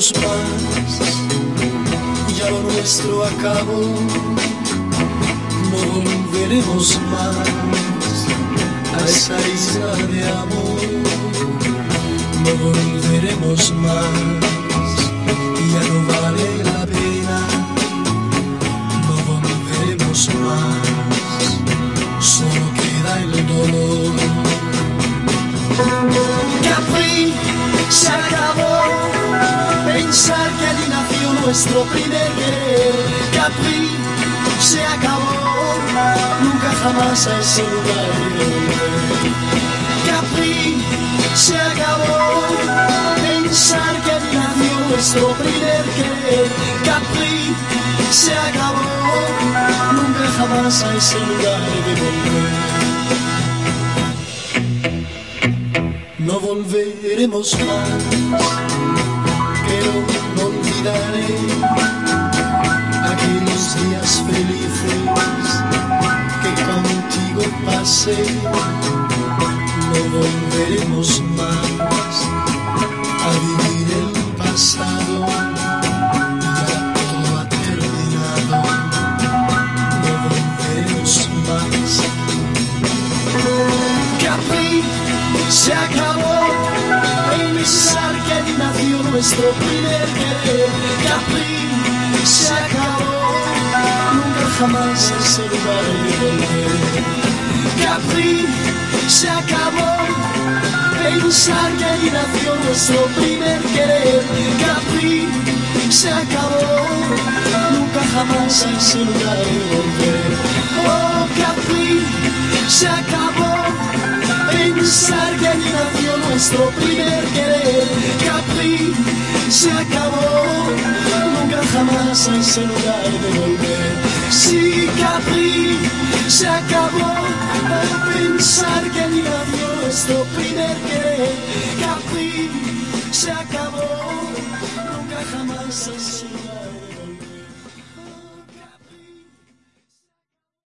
volveremos más, ya lo nuestro acabó, no volveremos más a esa isla de amor, no volveremos más, ya no vale la pena, no volveremos más, solo queda el dolor. Capri, se acabó, pensar que allí nació nuestro primer querer. Capri, se acabó, nunca jamás a ese lugar volver. Capri, se acabó, pensar que allí nació nuestro primer querer. Capri, se acabó, nunca jamás a ese lugar de volver. No volveremos más, pero no olvidaré aquellos días felices que contigo pasé. No volveremos más a vivir el pasado, ya todo ha terminado. No volveremos más. Capri, se acabó, pensar que allí nació nuestro primer querer. Capri, se acabó, nunca jamás a ese lugar de volver. Capri, se acabó, pensar que allí nació nuestro primer querer. Capri, se acabó, nunca jamás a ese lugar de volver. Oh, Capri, se acabó, pensar que allí nació nuestro primer querer. Capri, se acabó, nunca jamás a ese lugar de volver. Sí, Capri, se acabó, pensar que allí nació nuestro primer querer. Capri, se acabó, nunca jamás a ese lugar.